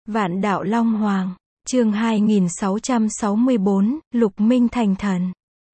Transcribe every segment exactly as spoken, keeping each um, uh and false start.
Vạn đạo Long Hoàng, chương hai nghìn sáu trăm sáu mươi tư, Lục Minh thành thần.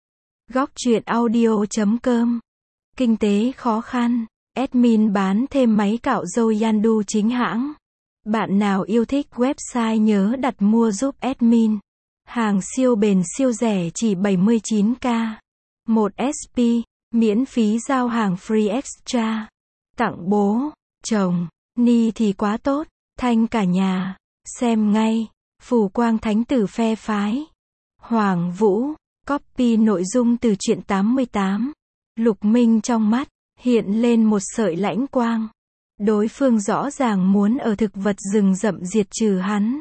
Góc truyện audio chấm com. Kinh tế khó khăn, admin bán thêm máy cạo râu Yandu chính hãng. Bạn nào yêu thích website nhớ đặt mua giúp admin. Hàng siêu bền siêu rẻ chỉ bảy mươi chín k. một ét pê, miễn phí giao hàng free extra. Tặng bố, chồng, ni thì quá tốt, thanh cả nhà. Xem ngay, Phù Quang Thánh Tử phe phái. Hoàng Vũ, copy nội dung từ truyện tám mươi tám. Lục Minh trong mắt, hiện lên một sợi lãnh quang. Đối phương rõ ràng muốn ở thực vật rừng rậm diệt trừ hắn.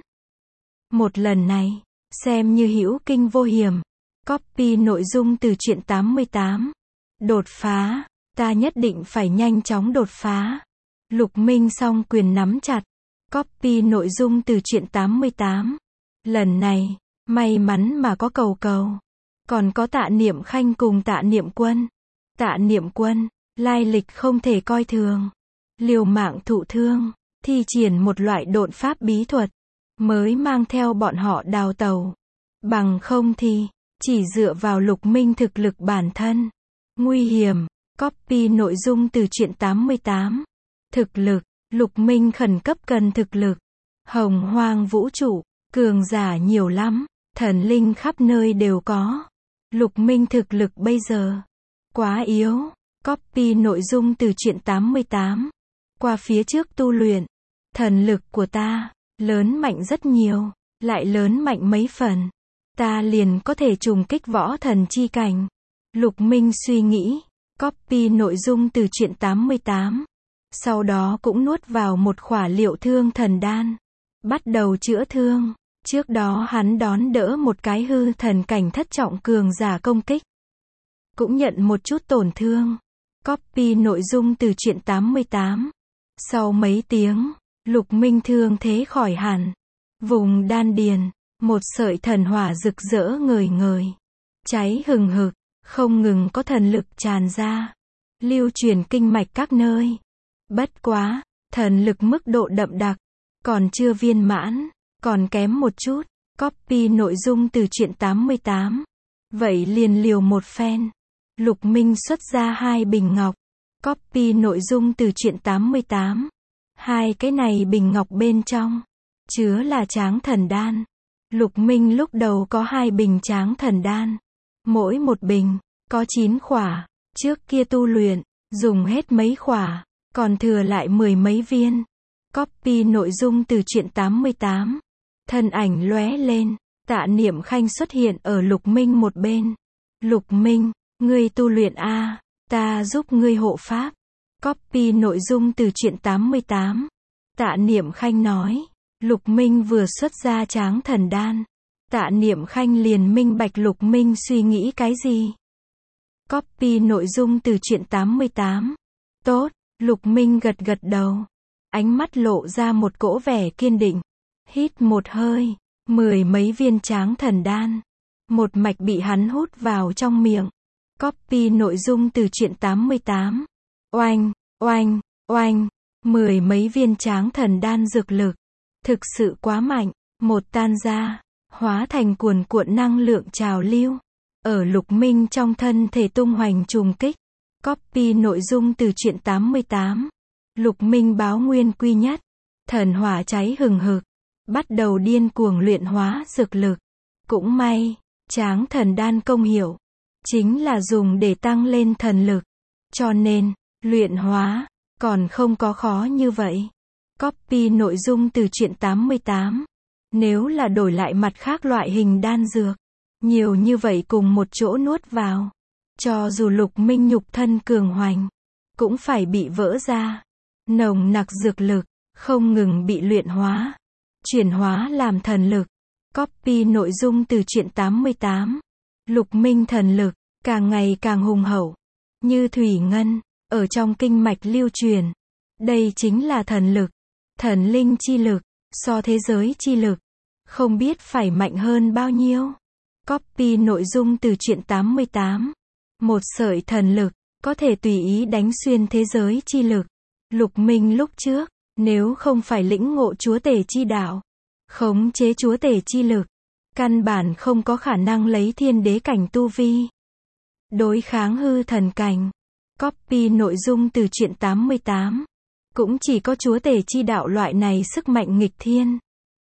Một lần này, xem như hữu kinh vô hiểm. Copy nội dung từ truyện tám mươi tám. Đột phá, ta nhất định phải nhanh chóng đột phá. Lục Minh song quyền nắm chặt. Copy nội dung từ truyện tám mươi tám. Lần này, may mắn mà có cầu cầu. Còn có Tạ Niệm Khanh cùng Tạ Niệm Quân. Tạ Niệm Quân, lai lịch không thể coi thường. Liều mạng thụ thương, thi triển một loại độn pháp bí thuật, mới mang theo bọn họ đào tàu. Bằng không thì, chỉ dựa vào Lục Minh thực lực bản thân. Nguy hiểm, copy nội dung từ truyện tám mươi tám. Thực lực, Lục Minh khẩn cấp cần thực lực. Hồng hoang vũ trụ, cường giả nhiều lắm, thần linh khắp nơi đều có. Lục Minh thực lực bây giờ, quá yếu. Copy nội dung từ truyện tám mươi tám. Qua phía trước tu luyện, thần lực của ta, lớn mạnh rất nhiều, lại lớn mạnh mấy phần. Ta liền có thể trùng kích võ thần chi cảnh. Lục Minh suy nghĩ, copy nội dung từ truyện tám mươi tám. Sau đó cũng nuốt vào một khỏa liệu thương thần đan. Bắt đầu chữa thương. Trước đó hắn đón đỡ một cái hư thần cảnh thất trọng cường giả công kích. Cũng nhận một chút tổn thương. Copy nội dung từ truyện tám mươi tám. Sau mấy tiếng, Lục Minh thương thế khỏi hẳn. Vùng đan điền, một sợi thần hỏa rực rỡ ngời ngời. Cháy hừng hực, không ngừng có thần lực tràn ra. Lưu truyền kinh mạch các nơi. Bất quá, thần lực mức độ đậm đặc, còn chưa viên mãn, còn kém một chút. Copy nội dung từ truyện tám mươi tám. Vậy liền liều một phen. Lục Minh xuất ra hai bình ngọc. Copy nội dung từ truyện tám mươi tám. Hai cái này bình ngọc bên trong, chứa là tráng thần đan. Lục Minh lúc đầu có hai bình tráng thần đan. Mỗi một bình, có chín khỏa. Trước kia tu luyện, dùng hết mấy khỏa. Còn thừa lại mười mấy viên. Copy nội dung từ truyện tám mươi tám. Thân ảnh lóe lên, Tạ Niệm Khanh xuất hiện ở Lục Minh một bên. Lục Minh, ngươi tu luyện a, ta giúp ngươi hộ pháp. Copy nội dung từ truyện tám mươi tám. Tạ Niệm Khanh nói. Lục Minh vừa xuất ra tráng thần đan. Tạ Niệm Khanh liền minh bạch Lục Minh suy nghĩ cái gì. Copy nội dung từ truyện tám mươi tám. Tốt. Lục Minh gật gật đầu. Ánh mắt lộ ra một cỗ vẻ kiên định. Hít một hơi. Mười mấy viên tráng thần đan. Một mạch bị hắn hút vào trong miệng. Copy nội dung từ truyện tám mươi tám. Oanh, oanh, oanh. Mười mấy viên tráng thần đan dược lực. Thực sự quá mạnh. Một tan ra. Hóa thành cuồn cuộn năng lượng trào lưu. Ở Lục Minh trong thân thể tung hoành trùng kích. Copy nội dung từ truyện tám mươi tám. Lục Minh báo nguyên quy nhất. Thần hỏa cháy hừng hực. Bắt đầu điên cuồng luyện hóa dược lực. Cũng may, tráng thần đan công hiệu. Chính là dùng để tăng lên thần lực. Cho nên, luyện hóa, còn không có khó như vậy. Copy nội dung từ truyện tám mươi tám. Nếu là đổi lại mặt khác loại hình đan dược. Nhiều như vậy cùng một chỗ nuốt vào. Cho dù Lục Minh nhục thân cường hoành, cũng phải bị vỡ ra. Nồng nặc dược lực, không ngừng bị luyện hóa. Chuyển hóa làm thần lực. Copy nội dung từ truyện tám mươi tám. Lục Minh thần lực, càng ngày càng hùng hậu. Như thủy ngân, ở trong kinh mạch lưu truyền. Đây chính là thần lực. Thần linh chi lực, so thế giới chi lực. Không biết phải mạnh hơn bao nhiêu. Copy nội dung từ truyện tám mươi tám. Một sợi thần lực, có thể tùy ý đánh xuyên thế giới chi lực. Lục Minh lúc trước, nếu không phải lĩnh ngộ chúa tể chi đạo, Khống chế chúa tể chi lực. Căn bản không có khả năng lấy thiên đế cảnh tu vi. Đối kháng hư thần cảnh. Copy nội dung từ truyện tám mươi tám. Cũng chỉ có chúa tể chi đạo loại này sức mạnh nghịch thiên.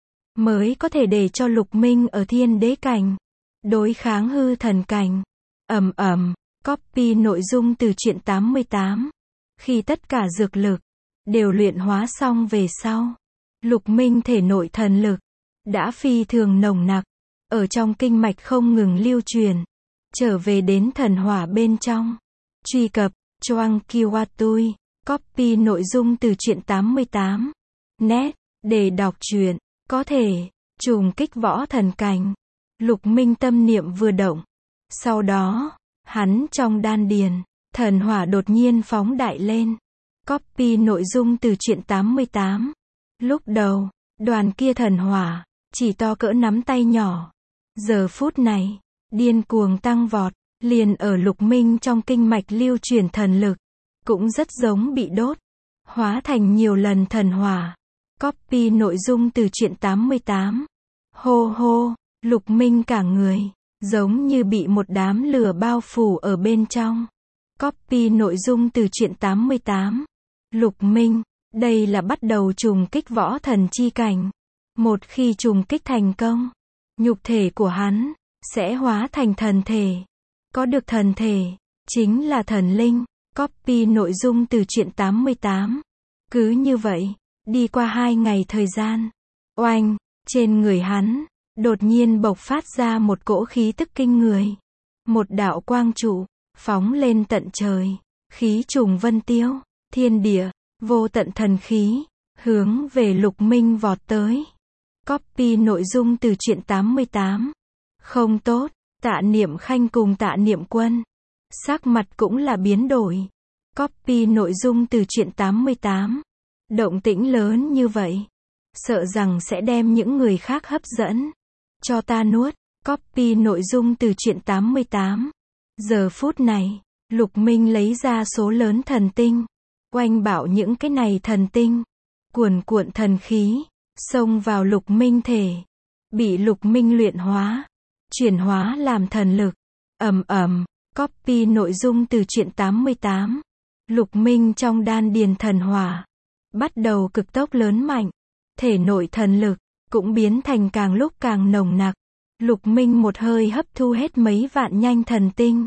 Mới có thể để cho Lục Minh ở thiên đế cảnh. Đối kháng hư thần cảnh. Ầm ầm. Copy nội dung từ truyện tám mươi tám. Khi tất cả dược lực đều luyện hóa xong về sau, Lục Minh thể nội thần lực đã phi thường nồng nặc, ở trong kinh mạch không ngừng lưu truyền, trở về đến thần hỏa bên trong. Truy cập Choang Kiwatui, copy nội dung từ truyện tám mươi tám. Net, để đọc truyện, có thể trùng kích võ thần cảnh. Lục Minh tâm niệm vừa động, sau đó, hắn trong đan điền, thần hỏa đột nhiên phóng đại lên. Copy nội dung từ truyện tám mươi tám. Lúc đầu, đoàn kia thần hỏa chỉ to cỡ nắm tay nhỏ. Giờ phút này, điên cuồng tăng vọt, liền ở Lục Minh trong kinh mạch lưu truyền thần lực, cũng rất giống bị đốt, hóa thành nhiều lần thần hỏa. Copy nội dung từ truyện tám mươi tám. Hô hô, Lục Minh cả người giống như bị một đám lửa bao phủ ở bên trong. Copy nội dung từ truyện tám mươi tám. Lục Minh, đây là bắt đầu trùng kích võ thần chi cảnh. Một khi trùng kích thành công, nhục thể của hắn sẽ hóa thành thần thể. Có được thần thể, chính là thần linh. Copy nội dung từ truyện tám mươi tám. Cứ như vậy, đi qua hai ngày thời gian, oanh, trên người hắn đột nhiên bộc phát ra một cỗ khí tức kinh người. Một đạo quang trụ phóng lên tận trời, khí trùng vân tiêu, thiên địa, vô tận thần khí, hướng về Lục Minh vọt tới. Copy nội dung từ truyện tám mươi tám. Không tốt, Tạ Niệm Khanh cùng Tạ Niệm Quân, sắc mặt cũng là biến đổi. Copy nội dung từ truyện tám mươi tám. Động tĩnh lớn như vậy, sợ rằng sẽ đem những người khác hấp dẫn. Cho ta nuốt. Copy nội dung từ truyện tám mươi tám. Giờ phút này, Lục Minh lấy ra số lớn thần tinh, oanh bạo những cái này thần tinh, cuồn cuộn thần khí xông vào Lục Minh thể, bị Lục Minh luyện hóa, chuyển hóa làm thần lực. Ầm ầm. Copy nội dung từ truyện tám mươi tám. Lục Minh trong đan điền thần hỏa bắt đầu cực tốc lớn mạnh, thể nội thần lực cũng biến thành càng lúc càng nồng nặc. Lục Minh một hơi hấp thu hết mấy vạn nhanh thần tinh,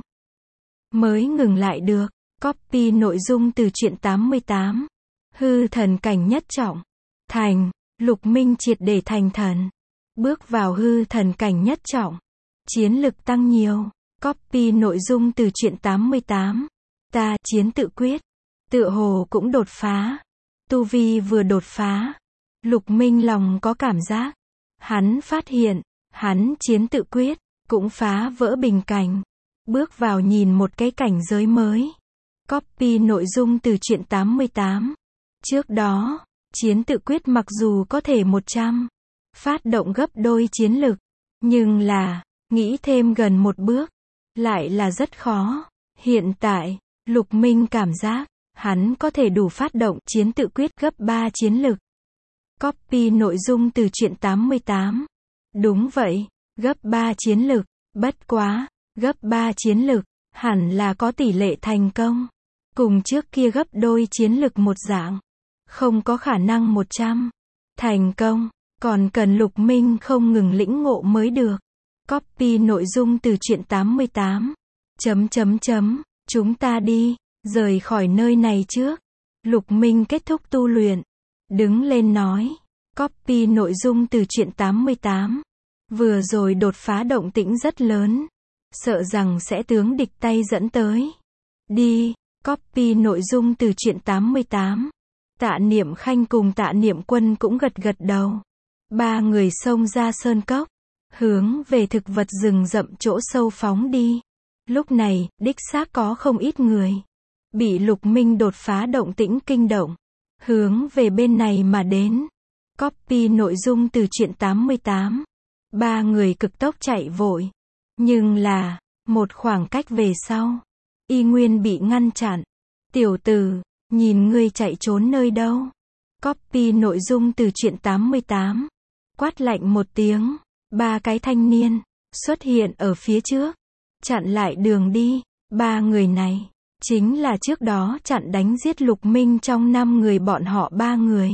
mới ngừng lại được. Copy nội dung từ truyện tám mươi tám. Hư thần cảnh nhất trọng. Thành. Lục Minh triệt để thành thần. Bước vào hư thần cảnh nhất trọng. Chiến lực tăng nhiều. Copy nội dung từ truyện tám mươi tám. Ta, chiến tự quyết. Tựa hồ cũng đột phá. Tu vi vừa đột phá. Lục Minh lòng có cảm giác. Hắn phát hiện, hắn chiến tự quyết, cũng phá vỡ bình cảnh. Bước vào nhìn một cái cảnh giới mới. Copy nội dung từ truyện tám mươi tám. Trước đó, chiến tự quyết mặc dù có thể một trăm phát động gấp đôi chiến lực, nhưng là, nghĩ thêm gần một bước, lại là rất khó. Hiện tại, Lục Minh cảm giác, hắn có thể đủ phát động chiến tự quyết gấp ba chiến lực. Copy nội dung từ truyện tám mươi tám. Đúng vậy, gấp ba chiến lực, bất quá, gấp ba chiến lực, hẳn là có tỷ lệ thành công. Cùng trước kia gấp đôi chiến lực một dạng. Không có khả năng một trăm thành công, còn cần Lục Minh không ngừng lĩnh ngộ mới được. Copy nội dung từ truyện tám mươi tám. Chấm chấm chấm, chúng ta đi, rời khỏi nơi này trước. Lục Minh kết thúc tu luyện, đứng lên nói. Copy nội dung từ truyện tám mươi tám. Vừa rồi đột phá động tĩnh rất lớn, sợ rằng sẽ tướng địch tay dẫn tới. Đi. Copy nội dung từ truyện tám mươi tám. Tạ Niệm Khanh cùng Tạ Niệm Quân cũng gật gật đầu. Ba người xông ra sơn cốc, hướng về thực vật rừng rậm chỗ sâu phóng đi. Lúc này, đích xác có không ít người bị Lục Minh đột phá động tĩnh kinh động, hướng về bên này mà đến. Copy nội dung từ truyện tám mươi tám. Ba người cực tốc chạy vội, nhưng là, một khoảng cách về sau, y nguyên bị ngăn chặn. Tiểu tử, nhìn ngươi chạy trốn nơi đâu? Copy nội dung từ truyện tám mươi tám. Quát lạnh một tiếng, ba cái thanh niên xuất hiện ở phía trước, chặn lại đường đi. Ba người này chính là trước đó chặn đánh giết Lục Minh trong năm người bọn họ ba người.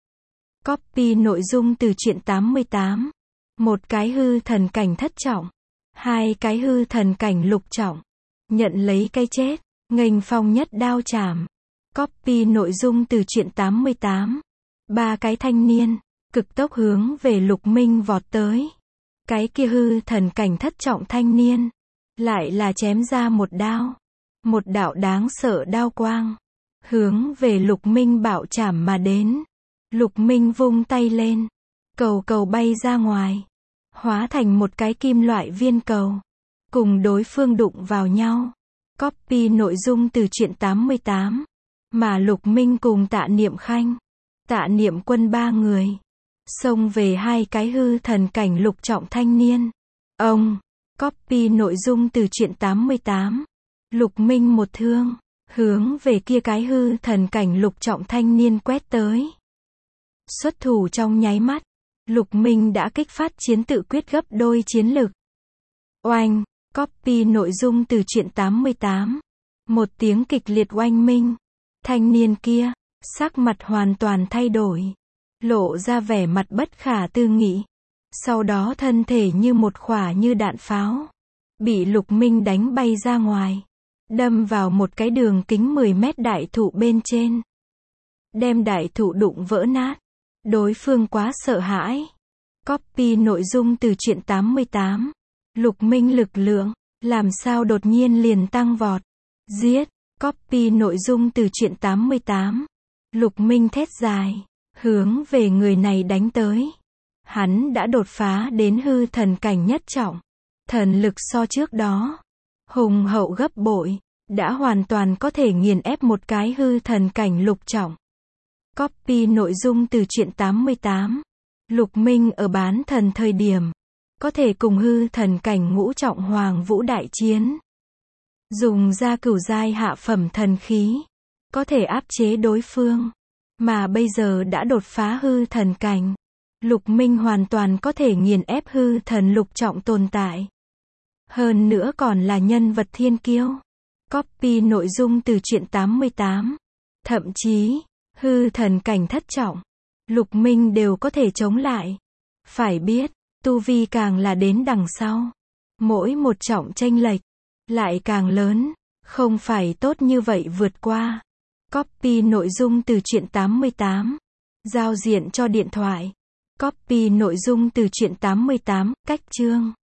Copy nội dung từ truyện tám mươi tám. Một cái hư thần cảnh thất trọng, hai cái hư thần cảnh lục trọng, nhận lấy cái chết, nghênh phong nhất đao chảm. Copy nội dung từ truyện tám mươi tám. Ba cái thanh niên cực tốc hướng về Lục Minh vọt tới. Cái kia hư thần cảnh thất trọng thanh niên lại là chém ra một đao, một đạo đáng sợ đao quang hướng về Lục Minh bạo chảm mà đến. Lục Minh vung tay lên, cầu cầu bay ra ngoài, hóa thành một cái kim loại viên cầu, cùng đối phương đụng vào nhau. Copy nội dung từ truyện tám mươi tám. Mà Lục Minh cùng Tạ Niệm Khanh, Tạ Niệm Quân ba người xông về hai cái hư thần cảnh lục trọng thanh niên. Ông, copy nội dung từ truyện tám mươi tám. Lục Minh một thương hướng về kia cái hư thần cảnh lục trọng thanh niên quét tới. Xuất thủ trong nháy mắt, Lục Minh đã kích phát chiến tự quyết gấp đôi chiến lực. Oanh, copy nội dung từ truyện tám mươi tám. Một tiếng kịch liệt oanh minh, thanh niên kia sắc mặt hoàn toàn thay đổi, lộ ra vẻ mặt bất khả tư nghị. Sau đó thân thể như một quả như đạn pháo, bị Lục Minh đánh bay ra ngoài, đâm vào một cái đường kính mười mét đại thụ bên trên, đem đại thụ đụng vỡ nát. Đối phương quá sợ hãi. Copy nội dung từ truyện tám mươi tám. Lục Minh lực lượng làm sao đột nhiên liền tăng vọt. Giết. Copy nội dung từ truyện tám mươi tám. Lục Minh thét dài, hướng về người này đánh tới. Hắn đã đột phá đến hư thần cảnh nhất trọng, thần lực so trước đó hùng hậu gấp bội, đã hoàn toàn có thể nghiền ép một cái hư thần cảnh lục trọng. Copy nội dung từ truyện tám mươi tám. Lục Minh ở bán thần thời điểm có thể cùng hư thần cảnh ngũ trọng Hoàng Vũ đại chiến, dùng ra cửu giai hạ phẩm thần khí có thể áp chế đối phương, mà bây giờ đã đột phá hư thần cảnh, Lục Minh hoàn toàn có thể nghiền ép hư thần lục trọng tồn tại. Hơn nữa còn là nhân vật thiên kiêu. Copy nội dung từ truyện tám mươi tám. Thậm chí hư thần cảnh thất trọng, Lục Minh đều có thể chống lại. Phải biết, tu vi càng là đến đằng sau, mỗi một trọng chênh lệch lại càng lớn, không phải tốt như vậy vượt qua. Copy nội dung từ truyện tám mươi tám. Giao diện cho điện thoại. Copy nội dung từ truyện tám mươi tám, cách chương.